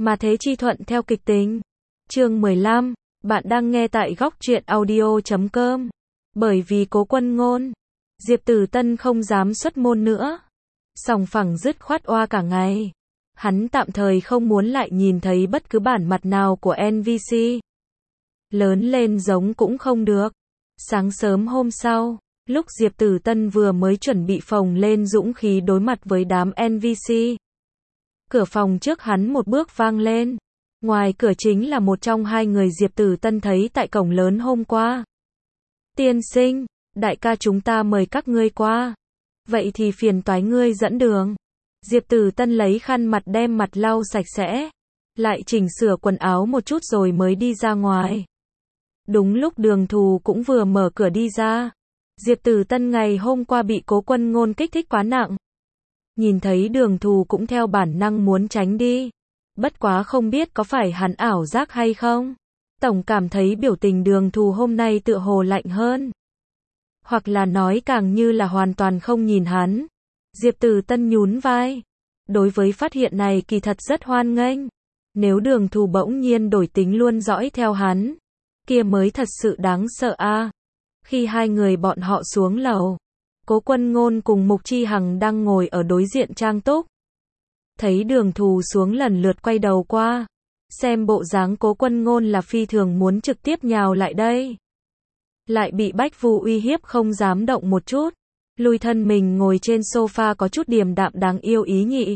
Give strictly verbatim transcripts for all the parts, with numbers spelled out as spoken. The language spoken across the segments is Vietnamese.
Mà thế chi thuận theo kịch tính. Chương mười lăm, bạn đang nghe tại góc truyện audio chấm com. Bởi vì Cố Quân Ngôn, Diệp Tử Tân không dám xuất môn nữa. Sòng phẳng dứt khoát oa cả ngày. Hắn tạm thời không muốn lại nhìn thấy bất cứ bản mặt nào của en vê xê. Lớn lên giống cũng không được. Sáng sớm hôm sau, lúc Diệp Tử Tân vừa mới chuẩn bị phồng lên dũng khí đối mặt với đám en vê xê. Cửa phòng trước hắn một bước vang lên. Ngoài cửa chính là một trong hai người Diệp Tử Tân thấy tại cổng lớn hôm qua. Tiên sinh, đại ca chúng ta mời các ngươi qua. Vậy thì phiền toái ngươi dẫn đường. Diệp Tử Tân lấy khăn mặt đem mặt lau sạch sẽ. Lại chỉnh sửa quần áo một chút rồi mới đi ra ngoài. Đúng lúc Đường Thù cũng vừa mở cửa đi ra. Diệp Tử Tân ngày hôm qua bị Cố Quân Ngôn kích thích quá nặng. Nhìn thấy Đường Thù cũng theo bản năng muốn tránh đi. Bất quá không biết có phải hắn ảo giác hay không. Tổng cảm thấy biểu tình Đường Thù hôm nay tựa hồ lạnh hơn. Hoặc là nói càng như là hoàn toàn không nhìn hắn. Diệp Tử Tân nhún vai. Đối với phát hiện này kỳ thật rất hoan nghênh. Nếu Đường Thù bỗng nhiên đổi tính luôn dõi theo hắn, kia mới thật sự đáng sợ a. À. Khi hai người bọn họ xuống lầu, Cố Quân Ngôn cùng Mục Chi Hằng đang ngồi ở đối diện Trang Túc. Thấy Đường Thù xuống lần lượt quay đầu qua, xem bộ dáng Cố Quân Ngôn là phi thường muốn trực tiếp nhào lại đây. Lại bị Bách Vu uy hiếp không dám động một chút, lùi thân mình ngồi trên sofa có chút điềm đạm đáng yêu ý nhị.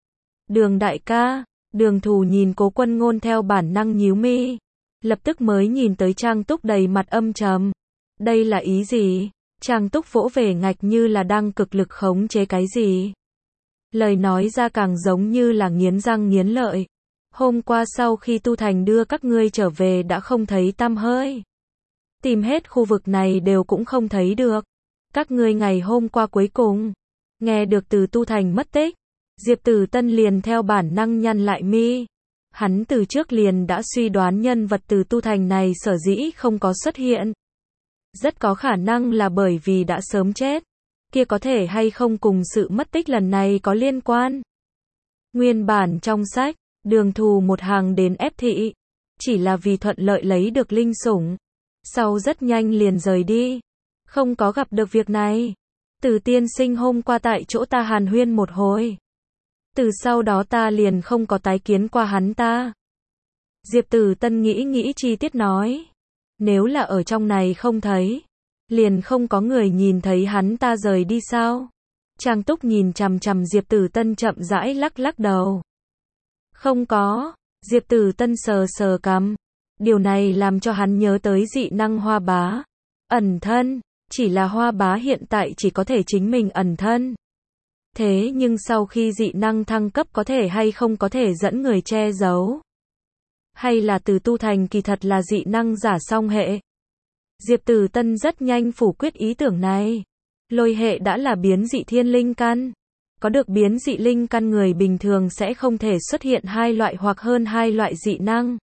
Đường đại ca, Đường Thù nhìn Cố Quân Ngôn theo bản năng nhíu mi, lập tức mới nhìn tới Trang Túc đầy mặt âm trầm. Đây là ý gì? Trang Túc vỗ về ngạch như là đang cực lực khống chế cái gì. Lời nói ra càng giống như là nghiến răng nghiến lợi. Hôm qua sau khi Tu Thành đưa các ngươi trở về đã không thấy tăm hơi. Tìm hết khu vực này đều cũng không thấy được. Các ngươi ngày hôm qua cuối cùng nghe được từ Tu Thành mất tích. Diệp Tử Tân liền theo bản năng nhăn lại mi. Hắn từ trước liền đã suy đoán nhân vật từ Tu Thành này sở dĩ không có xuất hiện. Rất có khả năng là bởi vì đã sớm chết. Kia có thể hay không cùng sự mất tích lần này có liên quan. Nguyên bản trong sách, Đường Thù một hàng đến ép thị. Chỉ là vì thuận lợi lấy được linh sủng. Sau rất nhanh liền rời đi. Không có gặp được việc này. Từ tiên sinh hôm qua tại chỗ ta hàn huyên một hồi. Từ sau đó ta liền không có tái kiến qua hắn ta. Diệp Tử Tân nghĩ nghĩ chi tiết nói. Nếu là ở trong này không thấy, liền không có người nhìn thấy hắn ta rời đi sao? Trang Túc nhìn chằm chằm Diệp Tử Tân chậm rãi lắc lắc đầu. Không có. Diệp Tử Tân sờ sờ cằm. Điều này làm cho hắn nhớ tới dị năng Hoa Bá. Ẩn thân. Chỉ là Hoa Bá hiện tại chỉ có thể chính mình ẩn thân. Thế nhưng sau khi dị năng thăng cấp có thể hay không có thể dẫn người che giấu? Hay là từ Tu Thành kỳ thật là dị năng giả song hệ? Diệp Tử Tân rất nhanh phủ quyết ý tưởng này. Lôi hệ đã là biến dị thiên linh căn. Có được biến dị linh căn người bình thường sẽ không thể xuất hiện hai loại hoặc hơn hai loại dị năng.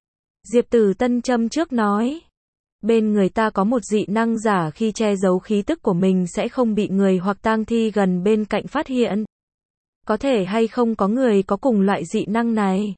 Diệp Tử Tân châm trước nói. Bên người ta có một dị năng giả khi che giấu khí tức của mình sẽ không bị người hoặc tang thi gần bên cạnh phát hiện. Có thể hay không có người có cùng loại dị năng này?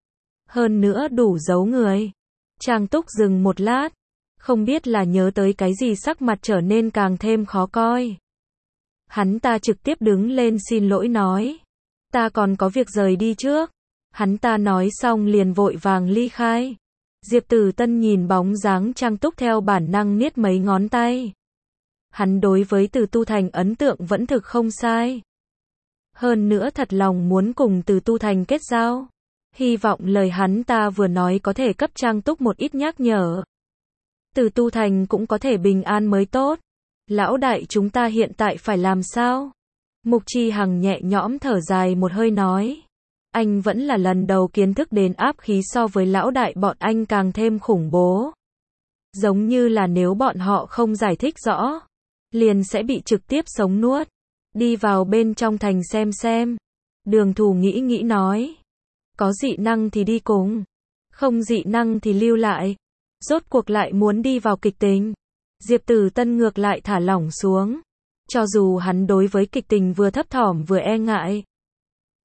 Hơn nữa đủ giấu người. Trang Túc dừng một lát. Không biết là nhớ tới cái gì sắc mặt trở nên càng thêm khó coi. Hắn ta trực tiếp đứng lên xin lỗi nói. Ta còn có việc rời đi trước. Hắn ta nói xong liền vội vàng ly khai. Diệp Tử Tân nhìn bóng dáng Trang Túc theo bản năng niết mấy ngón tay. Hắn đối với Từ Tu Thành ấn tượng vẫn thực không sai. Hơn nữa thật lòng muốn cùng Từ Tu Thành kết giao. Hy vọng lời hắn ta vừa nói có thể cấp Trang Túc một ít nhắc nhở. Từ Tu Thành cũng có thể bình an mới tốt. Lão đại chúng ta hiện tại phải làm sao? Mục Chi Hằng nhẹ nhõm thở dài một hơi nói. Anh vẫn là lần đầu kiến thức đến áp khí so với lão đại bọn anh càng thêm khủng bố. Giống như là nếu bọn họ không giải thích rõ, liền sẽ bị trực tiếp sống nuốt. Đi vào bên trong thành xem xem. Đường Thù nghĩ nghĩ nói. Có dị năng thì đi cùng. Không dị năng thì lưu lại. Rốt cuộc lại muốn đi vào kịch tính. Diệp Tử Tân ngược lại thả lỏng xuống. Cho dù hắn đối với kịch tình vừa thấp thỏm vừa e ngại.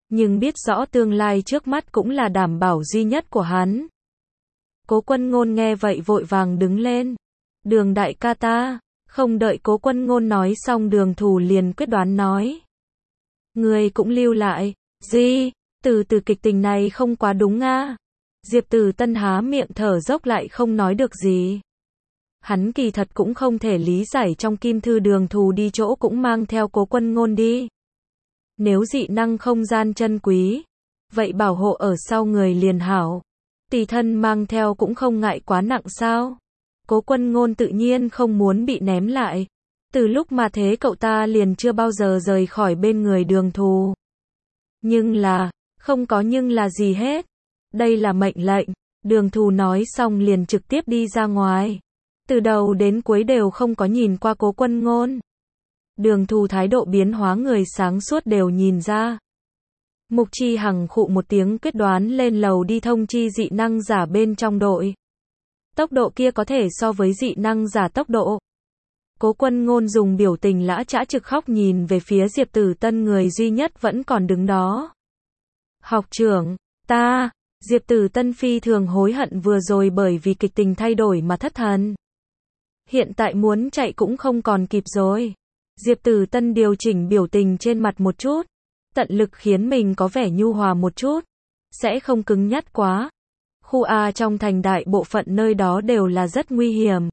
nhưng biết rõ tương lai trước mắt cũng là đảm bảo duy nhất của hắn. Cố Quân Ngôn nghe vậy vội vàng đứng lên. Đường đại ca ta, không đợi Cố Quân Ngôn nói xong Đường Thù liền quyết đoán nói. Ngươi cũng lưu lại, gì, từ từ kịch tình này không quá đúng a. Diệp Từ Tân há miệng thở dốc lại không nói được gì. Hắn kỳ thật cũng không thể lý giải trong kim thư Đường Thù đi chỗ cũng mang theo Cố Quân Ngôn đi. Nếu dị năng không gian chân quý, vậy bảo hộ ở sau người liền hảo. Tùy thân mang theo cũng không ngại quá nặng sao. Cố Quân Ngôn tự nhiên không muốn bị ném lại. Từ lúc mà thế cậu ta liền chưa bao giờ rời khỏi bên người Đường Thù. Nhưng là, không có nhưng là gì hết. Đây là mệnh lệnh. Đường Thù nói xong liền trực tiếp đi ra ngoài. Từ đầu đến cuối đều không có nhìn qua Cố Quân Ngôn. Đường Thù thái độ biến hóa người sáng suốt đều nhìn ra. Mục Chi Hằng khụ một tiếng quyết đoán lên lầu đi thông chi dị năng giả bên trong đội. Tốc độ kia có thể so với dị năng giả tốc độ. Cố Quân Ngôn dùng biểu tình lã chã trực khóc nhìn về phía Diệp Tử Tân người duy nhất vẫn còn đứng đó. Học trưởng, ta, Diệp Tử Tân phi thường hối hận vừa rồi bởi vì kịch tình thay đổi mà thất thần. Hiện tại muốn chạy cũng không còn kịp rồi. Diệp Tử Tân điều chỉnh biểu tình trên mặt một chút. Tận lực khiến mình có vẻ nhu hòa một chút. Sẽ không cứng nhắc quá. Khu A trong thành đại bộ phận nơi đó đều là rất nguy hiểm.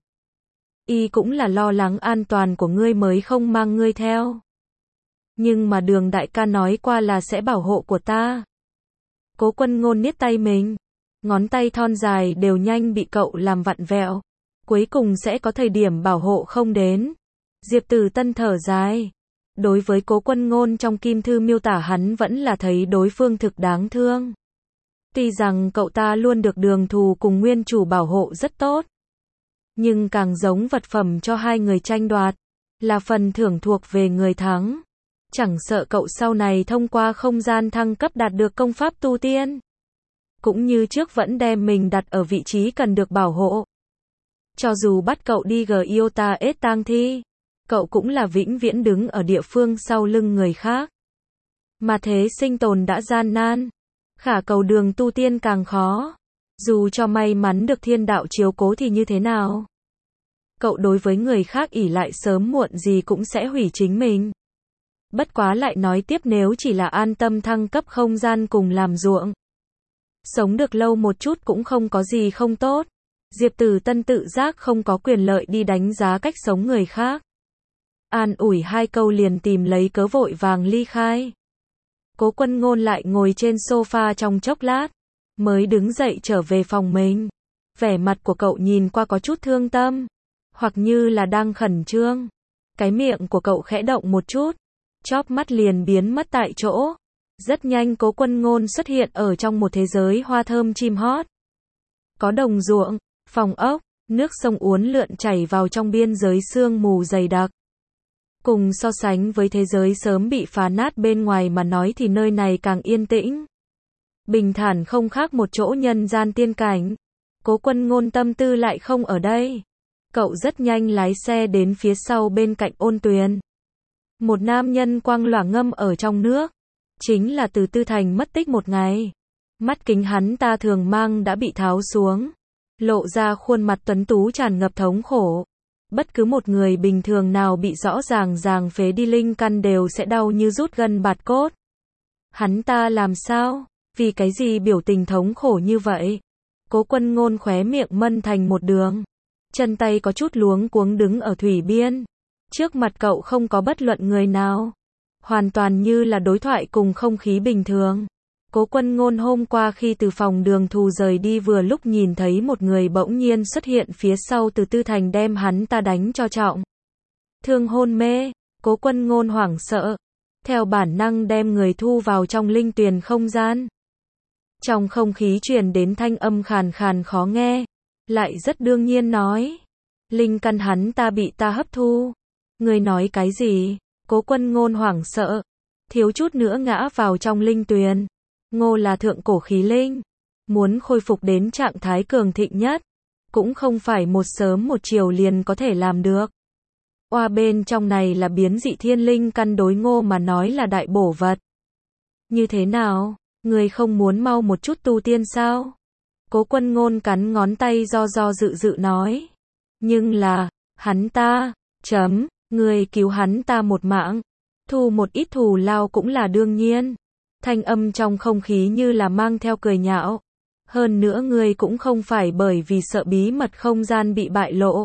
Y cũng là lo lắng an toàn của ngươi mới không mang ngươi theo. Nhưng mà Đường đại ca nói qua là sẽ bảo hộ của ta. Cố Quân Ngôn niết tay mình. Ngón tay thon dài đều nhanh bị cậu làm vặn vẹo. Cuối cùng sẽ có thời điểm bảo hộ không đến. Diệp Tử Tân thở dài. Đối với Cố Quân Ngôn trong kim thư miêu tả hắn vẫn là thấy đối phương thực đáng thương. Tuy rằng cậu ta luôn được Đường Thù cùng nguyên chủ bảo hộ rất tốt. Nhưng càng giống vật phẩm cho hai người tranh đoạt. Là phần thưởng thuộc về người thắng. Chẳng sợ cậu sau này thông qua không gian thăng cấp đạt được công pháp tu tiên. Cũng như trước vẫn đem mình đặt ở vị trí cần được bảo hộ. Cho dù bắt cậu đi Giota S tang thi. Cậu cũng là vĩnh viễn đứng ở địa phương sau lưng người khác. Mà thế sinh tồn đã gian nan. Khả cầu đường tu tiên càng khó. Dù cho may mắn được thiên đạo chiếu cố thì như thế nào? Cậu đối với người khác ỷ lại sớm muộn gì cũng sẽ hủy chính mình. Bất quá lại nói tiếp nếu chỉ là an tâm thăng cấp không gian cùng làm ruộng. Sống được lâu một chút cũng không có gì không tốt. Diệp Tử Tân tự giác không có quyền lợi đi đánh giá cách sống người khác. An ủi hai câu liền tìm lấy cớ vội vàng ly khai. Cố Quân Ngôn lại ngồi trên sofa trong chốc lát. Mới đứng dậy trở về phòng mình. Vẻ mặt của cậu nhìn qua có chút thương tâm. Hoặc như là đang khẩn trương. Cái miệng của cậu khẽ động một chút. Chóp mắt liền biến mất tại chỗ. Rất nhanh Cố Quân Ngôn xuất hiện ở trong một thế giới hoa thơm chim hót. Có đồng ruộng, phòng ốc, nước sông uốn lượn chảy vào trong biên giới sương mù dày đặc. Cùng so sánh với thế giới sớm bị phá nát bên ngoài mà nói thì nơi này càng yên tĩnh. Bình thản không khác một chỗ nhân gian tiên cảnh. Cố Quân Ngôn tâm tư lại không ở đây. Cậu rất nhanh lái xe đến phía sau bên cạnh ôn tuyền. Một nam nhân quang lỏa ngâm ở trong nước. Chính là Từ Tư Thành mất tích một ngày. Mắt kính hắn ta thường mang đã bị tháo xuống. Lộ ra khuôn mặt tuấn tú tràn ngập thống khổ. Bất cứ một người bình thường nào bị rõ ràng ràng phế đi linh căn đều sẽ đau như rút gân bạt cốt. Hắn ta làm sao? Vì cái gì biểu tình thống khổ như vậy? Cố Quân Ngôn khóe miệng mân thành một đường. Chân tay có chút luống cuống đứng ở thủy biên. Trước mặt cậu không có bất luận người nào. Hoàn toàn như là đối thoại cùng không khí bình thường. Cố Quân Ngôn hôm qua khi từ phòng Đường Thù rời đi vừa lúc nhìn thấy một người bỗng nhiên xuất hiện phía sau Từ Tư Thành đem hắn ta đánh cho trọng. Thương hôn mê, Cố Quân Ngôn hoảng sợ. Theo bản năng đem người thu vào trong linh tuyền không gian. Trong không khí truyền đến thanh âm khàn khàn khó nghe. Lại rất đương nhiên nói. Linh căn hắn ta bị ta hấp thu. Người nói cái gì? Cố Quân Ngôn hoảng sợ. Thiếu chút nữa ngã vào trong linh tuyền. Ngô là thượng cổ khí linh. Muốn khôi phục đến trạng thái cường thịnh nhất. Cũng không phải một sớm một chiều liền có thể làm được. Oa bên trong này là biến dị thiên linh căn đối Ngô mà nói là đại bổ vật. Như thế nào? Ngươi không muốn mau một chút tu tiên sao? Cố Quân Ngôn cắn ngón tay do do dự dự nói. Nhưng là, hắn ta, chấm, ngươi cứu hắn ta một mạng, thu một ít thù lao cũng là đương nhiên. Thanh âm trong không khí như là mang theo cười nhạo. Hơn nữa ngươi cũng không phải bởi vì sợ bí mật không gian bị bại lộ,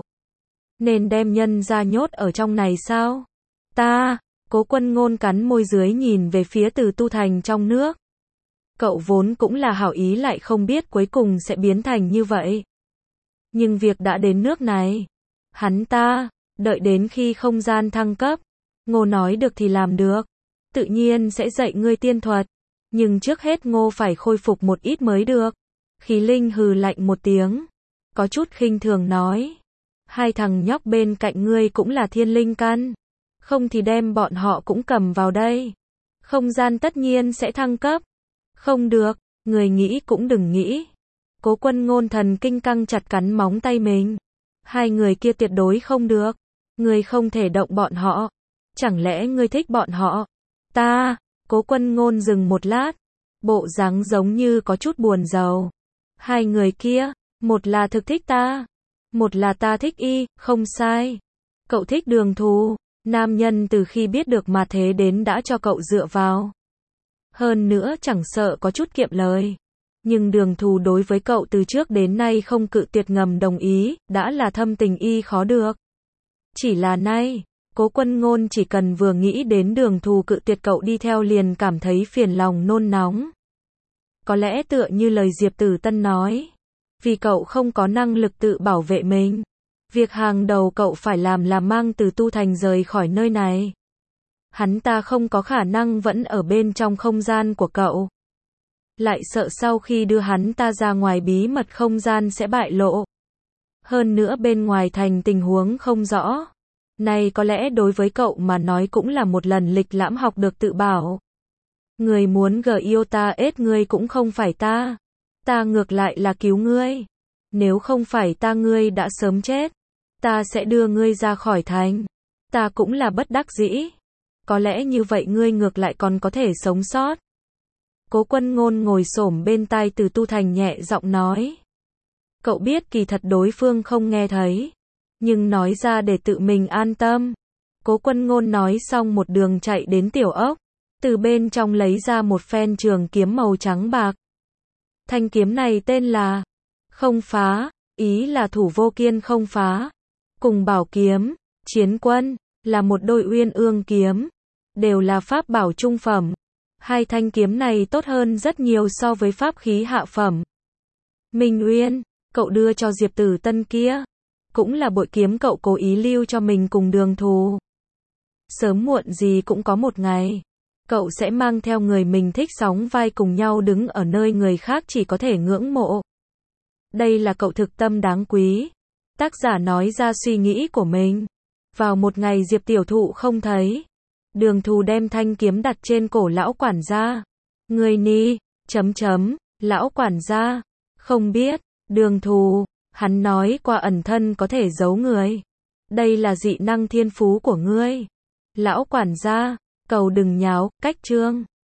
nên đem nhân ra nhốt ở trong này sao? Ta, Cố Quân Ngôn cắn môi dưới nhìn về phía Từ Tu Thành trong nước. Cậu vốn cũng là hảo ý lại không biết cuối cùng sẽ biến thành như vậy. Nhưng việc đã đến nước này. Hắn ta, đợi đến khi không gian thăng cấp. Ngô nói được thì làm được. Tự nhiên sẽ dạy ngươi tiên thuật. Nhưng trước hết Ngô phải khôi phục một ít mới được. Khí Linh hừ lạnh một tiếng. Có chút khinh thường nói. Hai thằng nhóc bên cạnh ngươi cũng là thiên linh căn. Không thì đem bọn họ cũng cầm vào đây. Không gian tất nhiên sẽ thăng cấp. Không được, người nghĩ cũng đừng nghĩ. Cố Quân Ngôn thần kinh căng chặt cắn móng tay mình. Hai người kia tuyệt đối không được. Ngươi không thể động bọn họ. Chẳng lẽ ngươi thích bọn họ? Ta, Cố Quân Ngôn dừng một lát. Bộ dáng giống như có chút buồn rầu. Hai người kia, một là thực thích ta. Một là ta thích y, không sai. Cậu thích Đường Thù. Nam nhân từ khi biết được mà thế đến đã cho cậu dựa vào. Hơn nữa chẳng sợ có chút kiệm lời. Nhưng Đường Thù đối với cậu từ trước đến nay không cự tuyệt ngầm đồng ý, đã là thâm tình y khó được. Chỉ là nay, Cố Quân Ngôn chỉ cần vừa nghĩ đến Đường Thù cự tuyệt cậu đi theo liền cảm thấy phiền lòng nôn nóng. Có lẽ tựa như lời Diệp Tử Tân nói. Vì cậu không có năng lực tự bảo vệ mình. Việc hàng đầu cậu phải làm là mang Từ Tu Thành rời khỏi nơi này. Hắn ta không có khả năng vẫn ở bên trong không gian của cậu. Lại sợ sau khi đưa hắn ta ra ngoài bí mật không gian sẽ bại lộ. Hơn nữa bên ngoài thành tình huống không rõ. Này có lẽ đối với cậu mà nói cũng là một lần lịch lãm học được tự bảo. Người muốn gờ yêu ta ết ngươi cũng không phải ta. Ta ngược lại là cứu ngươi. Nếu không phải ta ngươi đã sớm chết. Ta sẽ đưa ngươi ra khỏi thành. Ta cũng là bất đắc dĩ. Có lẽ như vậy ngươi ngược lại còn có thể sống sót. Cố Quân Ngôn ngồi xổm bên tai Từ Tu Thành nhẹ giọng nói. Cậu biết kỳ thật đối phương không nghe thấy. Nhưng nói ra để tự mình an tâm. Cố Quân Ngôn nói xong một đường chạy đến tiểu ốc. Từ bên trong lấy ra một phen trường kiếm màu trắng bạc. Thanh kiếm này tên là Không Phá, ý là thủ vô kiên không phá. Cùng bảo kiếm, chiến quân, là một đôi uyên ương kiếm. Đều là pháp bảo trung phẩm. Hai thanh kiếm này tốt hơn rất nhiều so với pháp khí hạ phẩm. Minh Uyên, cậu đưa cho Diệp Tử Tân kia. Cũng là bội kiếm cậu cố ý lưu cho mình cùng Đường Thù. Sớm muộn gì cũng có một ngày. Cậu sẽ mang theo người mình thích sóng vai cùng nhau đứng ở nơi người khác chỉ có thể ngưỡng mộ. Đây là cậu thực tâm đáng quý. Tác giả nói ra suy nghĩ của mình. Vào một ngày Diệp Tiểu Thụ không thấy. Đường Thù đem thanh kiếm đặt trên cổ lão quản gia. Người ni, chấm chấm, lão quản gia. Không biết, Đường Thù, hắn nói qua ẩn thân có thể giấu người. Đây là dị năng thiên phú của ngươi. Lão quản gia, cầu đừng nháo, cách chương.